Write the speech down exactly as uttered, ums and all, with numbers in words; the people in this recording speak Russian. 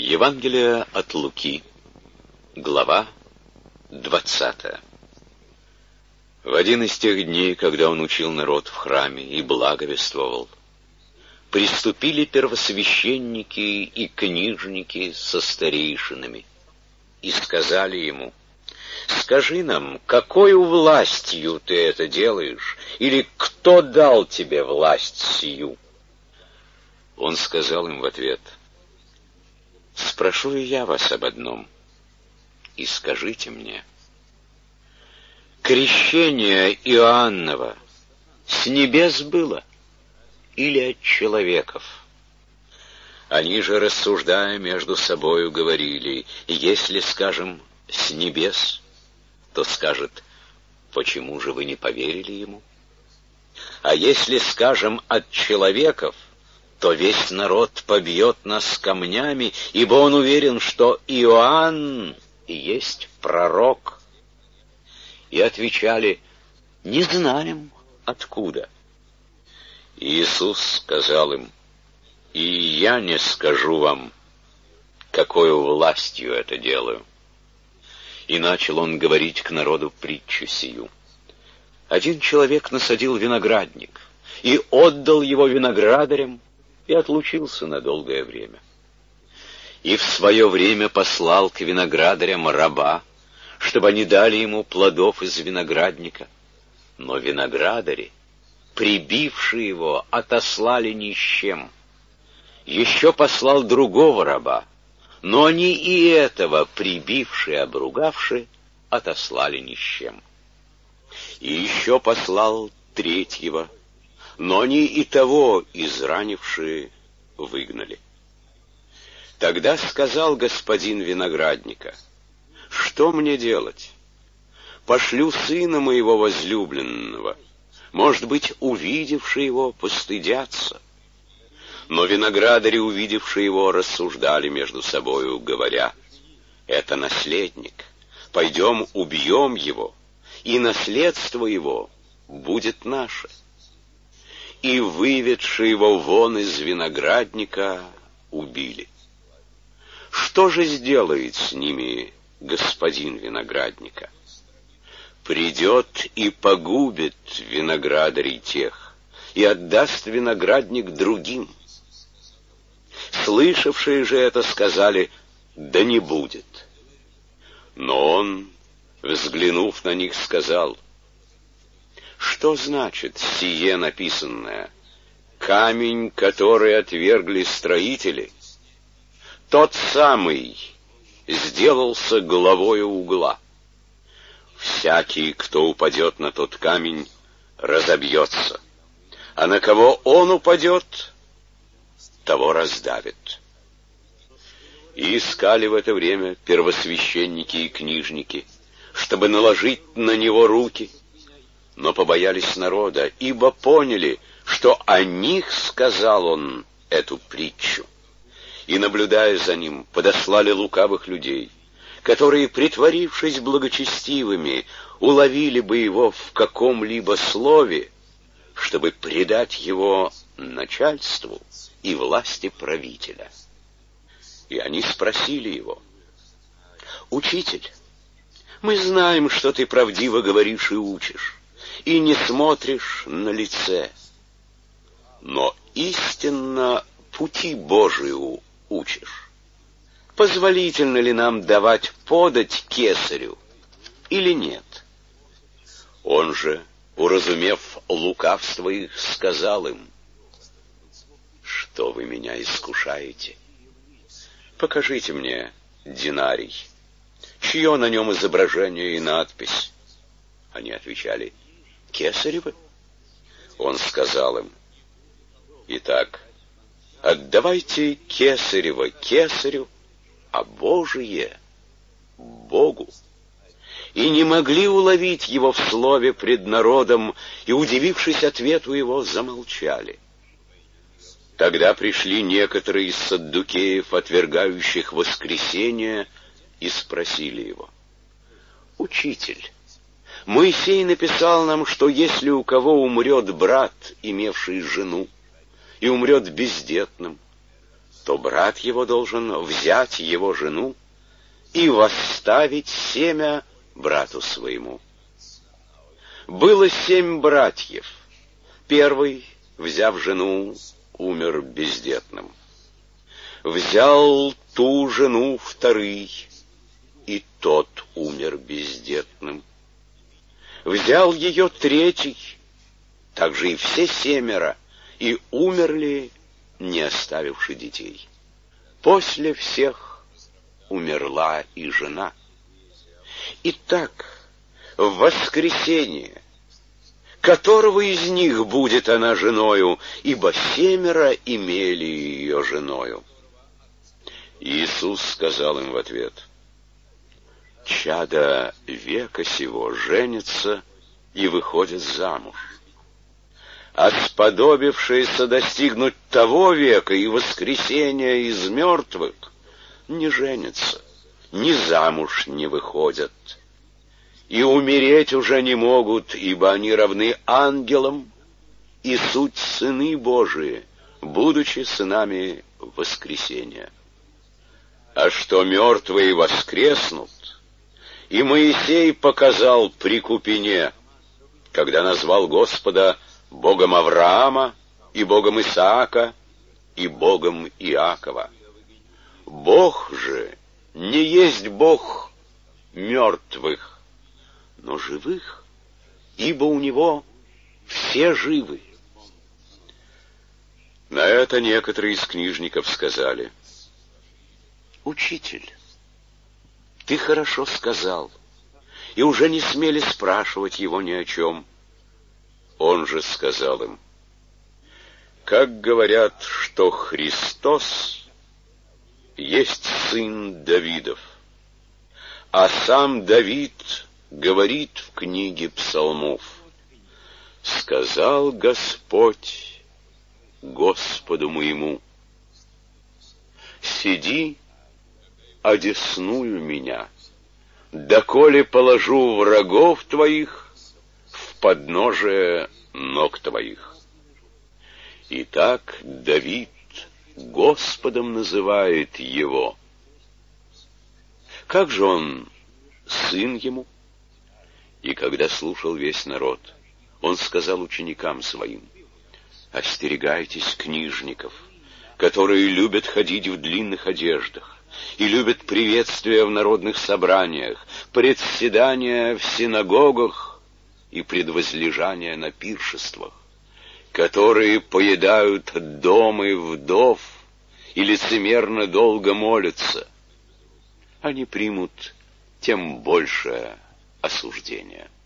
Евангелие от Луки, глава двадцатая. В один из тех дней, когда он учил народ в храме и благовествовал, приступили первосвященники и книжники со старейшинами и сказали ему: «Скажи нам, какою властью ты это делаешь, или кто дал тебе власть сию?» Он сказал им в ответ: «Спрошу и я вас об одном, и скажите мне. Крещение Иоаннова с небес было или от человеков?» Они же, рассуждая между собою, говорили: «Если скажем с небес, то скажет: почему же вы не поверили ему? А если скажем от человеков, то весь народ побьет нас камнями, ибо он уверен, что Иоанн и есть пророк». И отвечали: «Не знаем, откуда». Иисус сказал им: «И я не скажу вам, какою властью это делаю». И начал он говорить к народу притчу сию. Один человек насадил виноградник и отдал его виноградарям, и отлучился на долгое время. И в свое время послал к виноградарям раба, чтобы они дали ему плодов из виноградника. Но виноградари, прибившие его, отослали ни с чем. Еще послал другого раба, но они и этого, прибившие, обругавшие, отослали ни с чем. И еще послал третьего, но они и того, изранившие, выгнали. Тогда сказал господин виноградника: «Что мне делать? Пошлю сына моего возлюбленного, может быть, увидевшие его, постыдятся». Но виноградари, увидевшие его, рассуждали между собою, говоря: «Это наследник, пойдем убьем его, и наследство его будет наше». И, выведши его вон из виноградника, убили. Что же сделает с ними господин виноградника? Придет и погубит виноградарей тех, и отдаст виноградник другим. Слышавшие же это сказали: «Да не будет». Но он, взглянув на них, сказал: «Что значит сие написанное? Камень, который отвергли строители, тот самый сделался главою угла. Всякий, кто упадет на тот камень, разобьется, а на кого он упадет, того раздавит». И искали в это время первосвященники и книжники, чтобы наложить на него руки, но побоялись народа, ибо поняли, что о них сказал он эту притчу. И, наблюдая за ним, подослали лукавых людей, которые, притворившись благочестивыми, уловили бы его в каком-либо слове, чтобы предать его начальству и власти правителя. И они спросили его: «Учитель, мы знаем, что ты правдиво говоришь и учишь, и не смотришь на лице, но истинно пути Божию учишь. Позволительно ли нам давать подать кесарю или нет?» Он же, уразумев лукавство их, сказал им: «Что вы меня искушаете? Покажите мне динарий, чье на нем изображение и надпись». Они отвечали: «Кесаревы». Он сказал им: «Итак, отдавайте кесарево кесарю, а Божие — Богу». И не могли уловить его в слове пред народом, и, удивившись ответу его, замолчали. Тогда пришли некоторые из саддукеев, отвергающих воскресение, и спросили его: «Учитель, Моисей написал нам, что если у кого умрет брат, имевший жену, и умрет бездетным, то брат его должен взять его жену и восставить семя брату своему. Было семь братьев. Первый, взяв жену, умер бездетным. Взял ту жену второй, и тот умер бездетным. Взял ее третий, также и все семеро, и умерли, не оставивши детей. После всех умерла и жена. Итак, в воскресенье, которого из них будет она женою, ибо семеро имели ее женою? Иисус сказал им в ответ: чада века сего женятся и выходят замуж, а сподобившиеся достигнуть того века и воскресения из мертвых не женятся, ни замуж не выходят, и умереть уже не могут, ибо они равны ангелам и суть сыны Божии, будучи сынами воскресения. А что мертвые воскреснут, и Моисей показал при Купине, когда назвал Господа Богом Авраама, и Богом Исаака, и Богом Иакова. Бог же не есть Бог мертвых, но живых, ибо у Него все живы. На это некоторые из книжников сказали: «Учитель, ты хорошо сказал», и уже не смели спрашивать его ни о чем. Он же сказал им: как говорят, что Христос есть сын Давидов, а сам Давид говорит в книге Псалмов: сказал Господь Господу моему: сиди, одесную меня, доколе положу врагов твоих в подножие ног твоих. Итак, Давид Господом называет его. Как же он сын ему? И когда слушал весь народ, он сказал ученикам своим: остерегайтесь книжников, которые любят ходить в длинных одеждах и любят приветствия в народных собраниях, председания в синагогах и предвозлежания на пиршествах, которые поедают дом и вдов и лицемерно долго молятся. Они примут тем большее осуждение.